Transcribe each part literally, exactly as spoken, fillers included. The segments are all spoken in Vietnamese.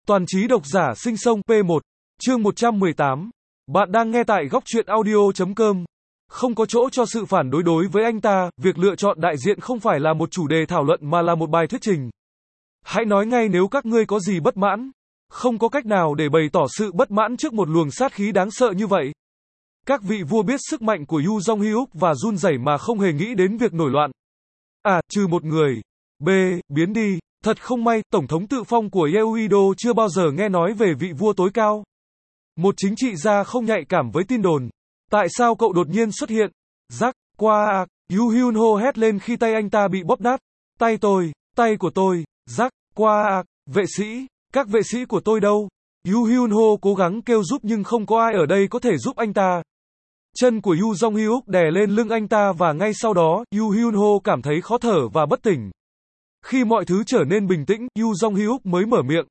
Toàn trí độc giả sinh sông P một, chương một trăm mười tám. Bạn đang nghe tại góc truyện audio chấm com. Không có chỗ cho sự phản đối đối với anh ta, việc lựa chọn đại diện không phải là một chủ đề thảo luận mà là một bài thuyết trình. Hãy nói ngay nếu các ngươi có gì bất mãn. Không có cách nào để bày tỏ sự bất mãn trước một luồng sát khí đáng sợ như vậy. Các vị vua biết sức mạnh của Yu Jong-hyuk và run rẩy mà không hề nghĩ đến việc nổi loạn. À, trừ một người. B. Biến đi. Thật không may, Tổng thống tự phong của Yeouido chưa bao giờ nghe nói về vị vua tối cao. Một chính trị gia không nhạy cảm với tin đồn. Tại sao cậu đột nhiên xuất hiện? Rắc, qua à, Yu Hyun Ho hét lên khi tay anh ta bị bóp nát. Tay tôi, tay của tôi, rắc, qua à, vệ sĩ, các vệ sĩ của tôi đâu? Yu Hyun Ho cố gắng kêu giúp nhưng không có ai ở đây có thể giúp anh ta. Chân của Yu Jong-hyuk đè lên lưng anh ta và ngay sau đó, Yu Hyun Ho cảm thấy khó thở và bất tỉnh. Khi mọi thứ trở nên bình tĩnh, Yu Jong-hyuk mới mở miệng.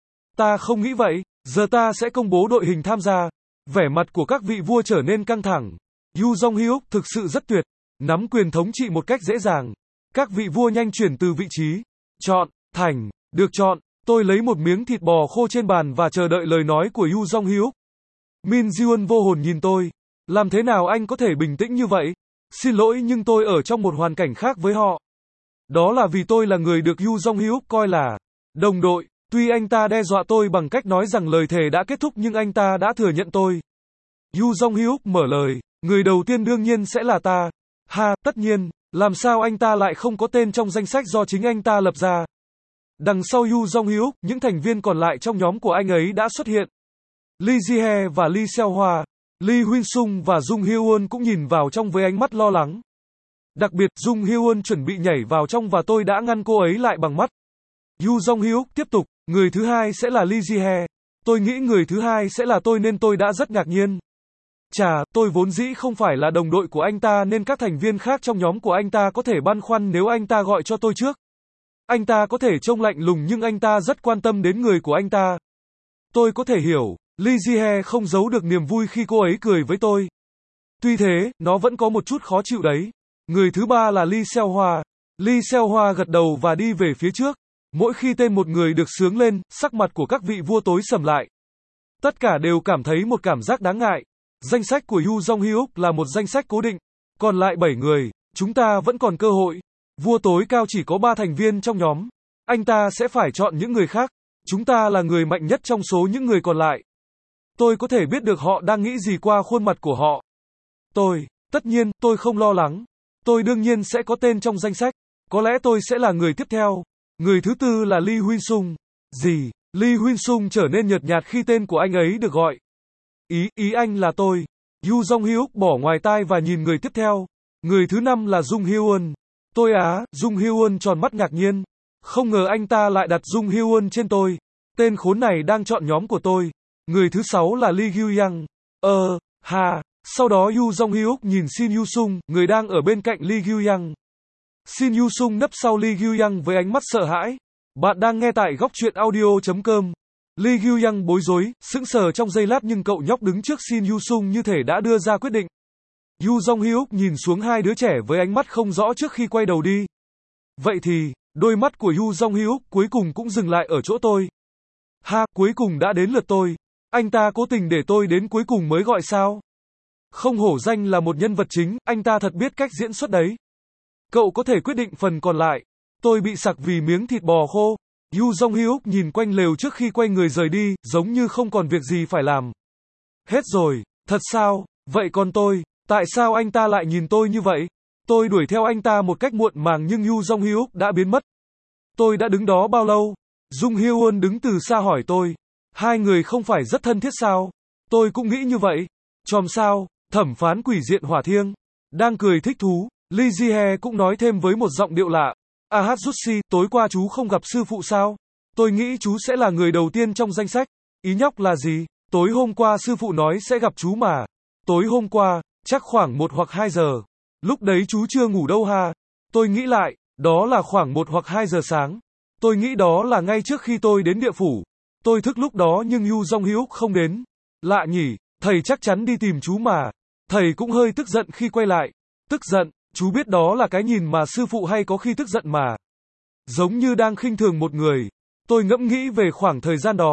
Ta không nghĩ vậy, giờ ta sẽ công bố đội hình tham gia. Vẻ mặt của các vị vua trở nên căng thẳng. Yu Jong-hyuk thực sự rất tuyệt, nắm quyền thống trị một cách dễ dàng. Các vị vua nhanh chuyển từ vị trí. Chọn, thành, được chọn. Tôi lấy một miếng thịt bò khô trên bàn và chờ đợi lời nói của Yu Jong-hyuk. Min Ji-won vô hồn nhìn tôi. Làm thế nào anh có thể bình tĩnh như vậy? Xin lỗi nhưng tôi ở trong một hoàn cảnh khác với họ. Đó là vì tôi là người được Yu Jong-hyuk coi là đồng đội. Tuy anh ta đe dọa tôi bằng cách nói rằng lời thề đã kết thúc nhưng anh ta đã thừa nhận tôi. Yu Jong-hyuk mở lời. Người đầu tiên đương nhiên sẽ là ta. Ha, tất nhiên. Làm sao anh ta lại không có tên trong danh sách do chính anh ta lập ra? Đằng sau Yu Jong-hyuk, những thành viên còn lại trong nhóm của anh ấy đã xuất hiện. Lee Ji-hye và Lee Seo-hwa, Lee Huynh-sung và Jung Hye-won cũng nhìn vào trong với ánh mắt lo lắng. Đặc biệt, Jung Hye-won chuẩn bị nhảy vào trong và tôi đã ngăn cô ấy lại bằng mắt. Yu Jong-hyuk tiếp tục, người thứ hai sẽ là Lee Ji-hye. Tôi nghĩ người thứ hai sẽ là tôi nên tôi đã rất ngạc nhiên. Chà, tôi vốn dĩ không phải là đồng đội của anh ta nên các thành viên khác trong nhóm của anh ta có thể băn khoăn nếu anh ta gọi cho tôi trước. Anh ta có thể trông lạnh lùng nhưng anh ta rất quan tâm đến người của anh ta. Tôi có thể hiểu, Lee Ji-hye không giấu được niềm vui khi cô ấy cười với tôi. Tuy thế, nó vẫn có một chút khó chịu đấy. Người thứ ba là Lee Seo-hwa. Lee Seo-hwa gật đầu và đi về phía trước. Mỗi khi tên một người được xướng lên, sắc mặt của các vị vua tối sầm lại. Tất cả đều cảm thấy một cảm giác đáng ngại. Danh sách của Yu Jong-hyuk là một danh sách cố định. Còn lại bảy người, chúng ta vẫn còn cơ hội. Vua tối cao chỉ có ba thành viên trong nhóm. Anh ta sẽ phải chọn những người khác. Chúng ta là người mạnh nhất trong số những người còn lại. Tôi có thể biết được họ đang nghĩ gì qua khuôn mặt của họ. Tôi, tất nhiên, tôi không lo lắng. Tôi đương nhiên sẽ có tên trong danh sách. Có lẽ tôi sẽ là người tiếp theo. Người thứ tư là Lee Huynh-sung. Gì? Lee Huynh-sung trở nên nhợt nhạt khi tên của anh ấy được gọi. Ý, ý anh là tôi. Yu Jong-hyuk bỏ ngoài tai và nhìn người tiếp theo. Người thứ năm là Jung Hye-won. Tôi á, Jung Hye-won tròn mắt ngạc nhiên. Không ngờ anh ta lại đặt Jung Hye-won trên tôi. Tên khốn này đang chọn nhóm của tôi. Người thứ sáu là Lee Gyu-yang. Ờ, hà. Sau đó Yu Jong-hyuk nhìn Shin Yu-sung, người đang ở bên cạnh Lee Gyu-yang. Shin Yu-sung nấp sau Lee Gyu-yang với ánh mắt sợ hãi. Bạn đang nghe tại góc truyện audio chấm com. Lee Gyu-yang bối rối, sững sờ trong giây lát nhưng cậu nhóc đứng trước Shin Yu-sung như thể đã đưa ra quyết định. Yu Jong-hyuk nhìn xuống hai đứa trẻ với ánh mắt không rõ trước khi quay đầu đi. Vậy thì, đôi mắt của Yu Jong-hyuk cuối cùng cũng dừng lại ở chỗ tôi. Ha, cuối cùng đã đến lượt tôi. Anh ta cố tình để tôi đến cuối cùng mới gọi sao? Không hổ danh là một nhân vật chính, anh ta thật biết cách diễn xuất đấy. Cậu có thể quyết định phần còn lại. Tôi bị sặc vì miếng thịt bò khô. Yu Jong-hyuk nhìn quanh lều trước khi quay người rời đi, giống như không còn việc gì phải làm. Hết rồi, thật sao? Vậy còn tôi, tại sao anh ta lại nhìn tôi như vậy? Tôi đuổi theo anh ta một cách muộn màng nhưng Yu Jong-hyuk đã biến mất. Tôi đã đứng đó bao lâu? Jung Hye-won đứng từ xa hỏi tôi. Hai người không phải rất thân thiết sao? Tôi cũng nghĩ như vậy. Chòm sao? Thẩm phán quỷ diện hỏa thiêng. Đang cười thích thú, Lee Ji-hye cũng nói thêm với một giọng điệu lạ. Ah Jutsi, tối qua chú không gặp sư phụ sao? Tôi nghĩ chú sẽ là người đầu tiên trong danh sách. Ý nhóc là gì? Tối hôm qua sư phụ nói sẽ gặp chú mà. Tối hôm qua, chắc khoảng một hoặc hai giờ. Lúc đấy chú chưa ngủ đâu ha. Tôi nghĩ lại, đó là khoảng một hoặc hai giờ sáng. Tôi nghĩ đó là ngay trước khi tôi đến địa phủ. Tôi thức lúc đó nhưng Yu Jong-hyuk không đến. Lạ nhỉ, thầy chắc chắn đi tìm chú mà. Thầy cũng hơi tức giận khi quay lại. Tức giận, chú biết đó là cái nhìn mà sư phụ hay có khi tức giận mà. Giống như đang khinh thường một người. Tôi ngẫm nghĩ về khoảng thời gian đó.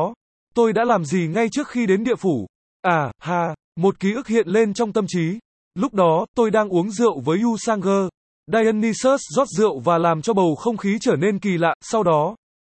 Tôi đã làm gì ngay trước khi đến địa phủ? À, ha, một ký ức hiện lên trong tâm trí. Lúc đó, tôi đang uống rượu với Yu Sanger. Dionysus rót rượu và làm cho bầu không khí trở nên kỳ lạ, sau đó.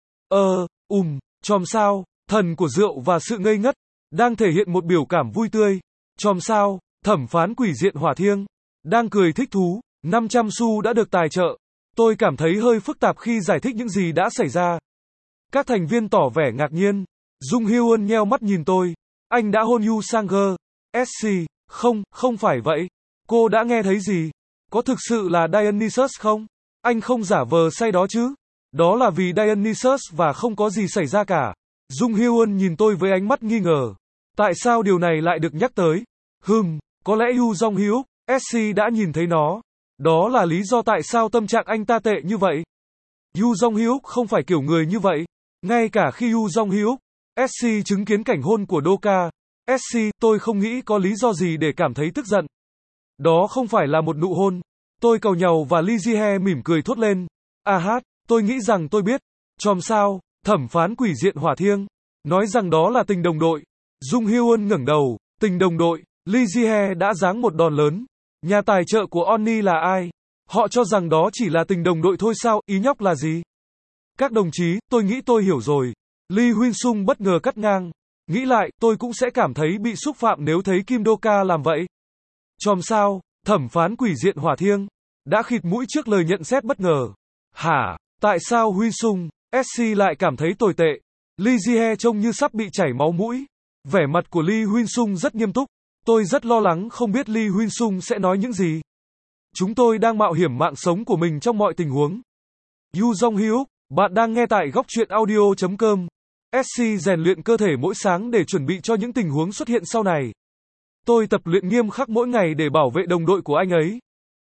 Ờ, ùm, chòm sao, thần của rượu và sự ngây ngất, đang thể hiện một biểu cảm vui tươi. Chòm sao, thẩm phán quỷ diện hỏa thiêng, đang cười thích thú, năm trăm xu đã được tài trợ. Tôi cảm thấy hơi phức tạp khi giải thích những gì đã xảy ra. Các thành viên tỏ vẻ ngạc nhiên. Dung Hyun nheo mắt nhìn tôi. Anh đã hôn Yu Sanger. ét xê, không, không phải vậy. Cô đã nghe thấy gì? Có thực sự là Dionysus không? Anh không giả vờ say đó chứ? Đó là vì Dionysus và không có gì xảy ra cả. Dung Hyun nhìn tôi với ánh mắt nghi ngờ. Tại sao điều này lại được nhắc tới? Hừm, có lẽ Yu Jong Hyuk, ét xê đã nhìn thấy nó. Đó là lý do tại sao tâm trạng anh ta tệ như vậy. Yu Jong Hyuk không phải kiểu người như vậy. Ngay cả khi Yu Jong Hyuk, ét xê chứng kiến cảnh hôn của Doka, ét xê, tôi không nghĩ có lý do gì để cảm thấy tức giận. Đó không phải là một nụ hôn. Tôi cầu nhàu và Lee Ji-hye mỉm cười thốt lên. À hát, tôi nghĩ rằng tôi biết. Chòm sao, thẩm phán quỷ diện hỏa thiêng, nói rằng đó là tình đồng đội. Dung Hyun ngẩng đầu, tình đồng đội, Lee Ji-hye đã giáng một đòn lớn. Nhà tài trợ của Oni là ai? Họ cho rằng đó chỉ là tình đồng đội thôi sao, ý nhóc là gì? Các đồng chí, tôi nghĩ tôi hiểu rồi. Lee Huynh-sung bất ngờ cắt ngang. Nghĩ lại, tôi cũng sẽ cảm thấy bị xúc phạm nếu thấy Kim Do-ka làm vậy. Chòm sao, thẩm phán quỷ diện hỏa thiêng, đã khịt mũi trước lời nhận xét bất ngờ. Hả, tại sao Huy-sung, ét xê lại cảm thấy tồi tệ? Lee Ji-hye trông như sắp bị chảy máu mũi. Vẻ mặt của Lee Huynh-sung rất nghiêm túc. Tôi rất lo lắng không biết Lee Huynh-sung sẽ nói những gì. Chúng tôi đang mạo hiểm mạng sống của mình trong mọi tình huống. Yu Jong Hyuk, bạn đang nghe tại góc truyện audio chấm com. ét xê rèn luyện cơ thể mỗi sáng để chuẩn bị cho những tình huống xuất hiện sau này. Tôi tập luyện nghiêm khắc mỗi ngày để bảo vệ đồng đội của anh ấy.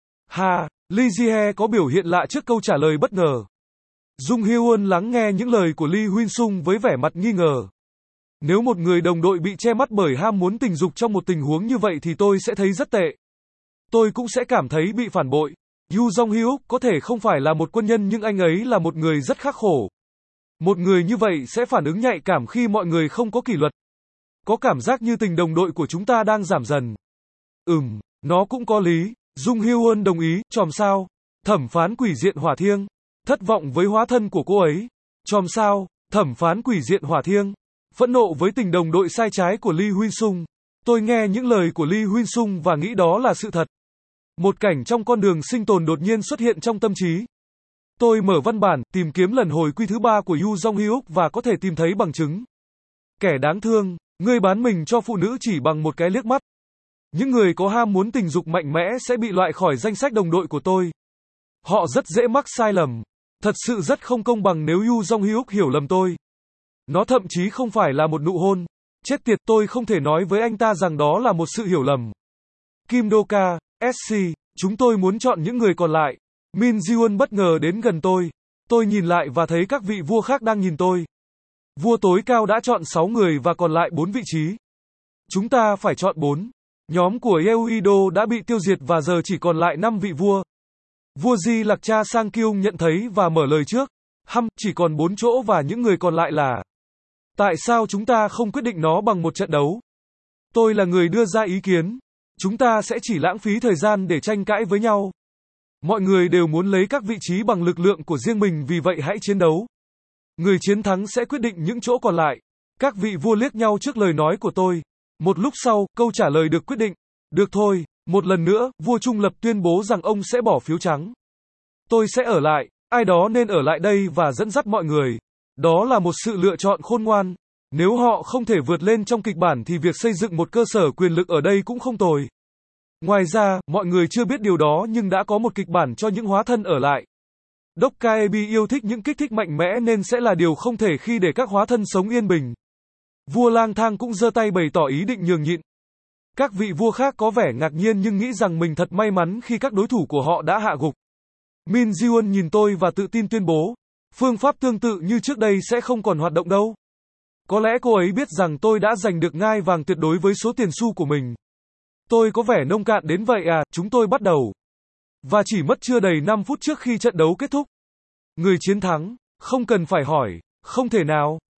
Ha, Lee Ji-hye có biểu hiện lạ trước câu trả lời bất ngờ. Dung Hyun lắng nghe những lời của Lee Huynh-sung với vẻ mặt nghi ngờ. Nếu một người đồng đội bị che mắt bởi ham muốn tình dục trong một tình huống như vậy thì tôi sẽ thấy rất tệ. Tôi cũng sẽ cảm thấy bị phản bội. Yu Jong Hyuk có thể không phải là một quân nhân nhưng anh ấy là một người rất khắc khổ. Một người như vậy sẽ phản ứng nhạy cảm khi mọi người không có kỷ luật. Có cảm giác như tình đồng đội của chúng ta đang giảm dần. Ừm, nó cũng có lý. Dung Hyun đồng ý, chòm sao. Thẩm phán quỷ diện hỏa thiêng. Thất vọng với hóa thân của cô ấy. Chòm sao, thẩm phán quỷ diện hỏa thiêng. Phẫn nộ với tình đồng đội sai trái của Lee Huynh-sung. Tôi nghe những lời của Lee Huynh-sung và nghĩ đó là sự thật. Một cảnh trong con đường sinh tồn đột nhiên xuất hiện trong tâm trí. Tôi mở văn bản, tìm kiếm lần hồi quy thứ ba của Yu Jong Hyuk và có thể tìm thấy bằng chứng. Kẻ đáng thương, ngươi bán mình cho phụ nữ chỉ bằng một cái liếc mắt. Những người có ham muốn tình dục mạnh mẽ sẽ bị loại khỏi danh sách đồng đội của tôi. Họ rất dễ mắc sai lầm. Thật sự rất không công bằng nếu Yu Jong Hyuk hiểu lầm tôi. Nó thậm chí không phải là một nụ hôn. Chết tiệt, tôi không thể nói với anh ta rằng đó là một sự hiểu lầm. Kim Do-ka, ét xê, chúng tôi muốn chọn những người còn lại. Min Ji-won bất ngờ đến gần tôi. Tôi nhìn lại và thấy các vị vua khác đang nhìn tôi. Vua tối cao đã chọn sáu người và còn lại bốn vị trí. Chúng ta phải chọn bốn. Nhóm của Yeouido đã bị tiêu diệt và giờ chỉ còn lại năm vị vua. Vua Di Lạc Cha Sang Kyung nhận thấy và mở lời trước. Hăm, chỉ còn bốn chỗ và những người còn lại là. Tại sao chúng ta không quyết định nó bằng một trận đấu? Tôi là người đưa ra ý kiến. Chúng ta sẽ chỉ lãng phí thời gian để tranh cãi với nhau. Mọi người đều muốn lấy các vị trí bằng lực lượng của riêng mình, vì vậy hãy chiến đấu. Người chiến thắng sẽ quyết định những chỗ còn lại. Các vị vua liếc nhau trước lời nói của tôi. Một lúc sau, câu trả lời được quyết định. Được thôi, một lần nữa, vua trung lập tuyên bố rằng ông sẽ bỏ phiếu trắng. Tôi sẽ ở lại, ai đó nên ở lại đây và dẫn dắt mọi người. Đó là một sự lựa chọn khôn ngoan. Nếu họ không thể vượt lên trong kịch bản thì việc xây dựng một cơ sở quyền lực ở đây cũng không tồi. Ngoài ra, mọi người chưa biết điều đó nhưng đã có một kịch bản cho những hóa thân ở lại. Dokkaebi yêu thích những kích thích mạnh mẽ nên sẽ là điều không thể khi để các hóa thân sống yên bình. Vua lang thang cũng giơ tay bày tỏ ý định nhường nhịn. Các vị vua khác có vẻ ngạc nhiên nhưng nghĩ rằng mình thật may mắn khi các đối thủ của họ đã hạ gục. Min Ji-won nhìn tôi và tự tin tuyên bố, phương pháp tương tự như trước đây sẽ không còn hoạt động đâu. Có lẽ cô ấy biết rằng tôi đã giành được ngai vàng tuyệt đối với số tiền xu của mình. Tôi có vẻ nông cạn đến vậy à, chúng tôi bắt đầu. Và chỉ mất chưa đầy năm phút trước khi trận đấu kết thúc. Người chiến thắng, không cần phải hỏi, không thể nào,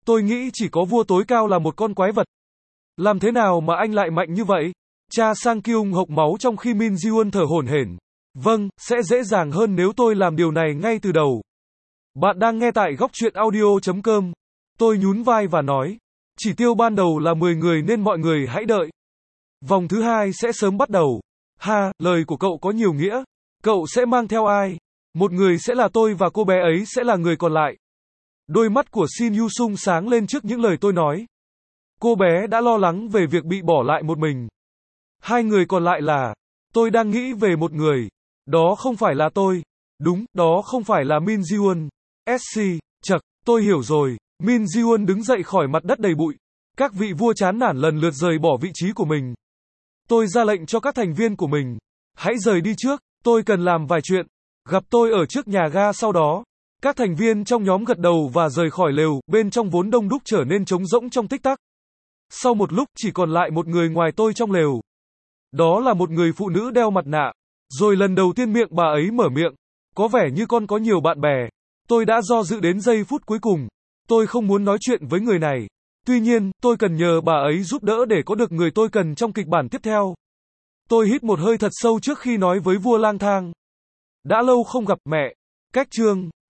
Tôi nghĩ chỉ có vua tối cao là một con quái vật. Làm thế nào mà anh lại mạnh như vậy? Cha Sang Kyung hộc máu trong khi Min Ji-won thở hổn hển. Vâng, sẽ dễ dàng hơn nếu tôi làm điều này ngay từ đầu. Bạn đang nghe tại góc truyện audio chấm com. Tôi nhún vai và nói. Chỉ tiêu ban đầu là mười người nên mọi người hãy đợi. Vòng thứ hai sẽ sớm bắt đầu. Ha, lời của cậu có nhiều nghĩa. Cậu sẽ mang theo ai? Một người sẽ là tôi và cô bé ấy sẽ là người còn lại. Đôi mắt của Shin Yu Sung sáng lên trước những lời tôi nói. Cô bé đã lo lắng về việc bị bỏ lại một mình. Hai người còn lại là... Tôi đang nghĩ về một người. Đó không phải là tôi. Đúng, đó không phải là Min Ji-won. ét xê, chậc, tôi hiểu rồi. Min Ji-won đứng dậy khỏi mặt đất đầy bụi. Các vị vua chán nản lần lượt rời bỏ vị trí của mình. Tôi ra lệnh cho các thành viên của mình. Hãy rời đi trước, tôi cần làm vài chuyện. Gặp tôi ở trước nhà ga sau đó. Các thành viên trong nhóm gật đầu và rời khỏi lều, bên trong vốn đông đúc trở nên trống rỗng trong tích tắc. Sau một lúc chỉ còn lại một người ngoài tôi trong lều. Đó là một người phụ nữ đeo mặt nạ. Rồi lần đầu tiên miệng bà ấy mở miệng. Có vẻ như con có nhiều bạn bè. Tôi đã do dự đến giây phút cuối cùng. Tôi không muốn nói chuyện với người này. Tuy nhiên, tôi cần nhờ bà ấy giúp đỡ để có được người tôi cần trong kịch bản tiếp theo. Tôi hít một hơi thật sâu trước khi nói với vua lang thang. Đã lâu không gặp mẹ. Cách chương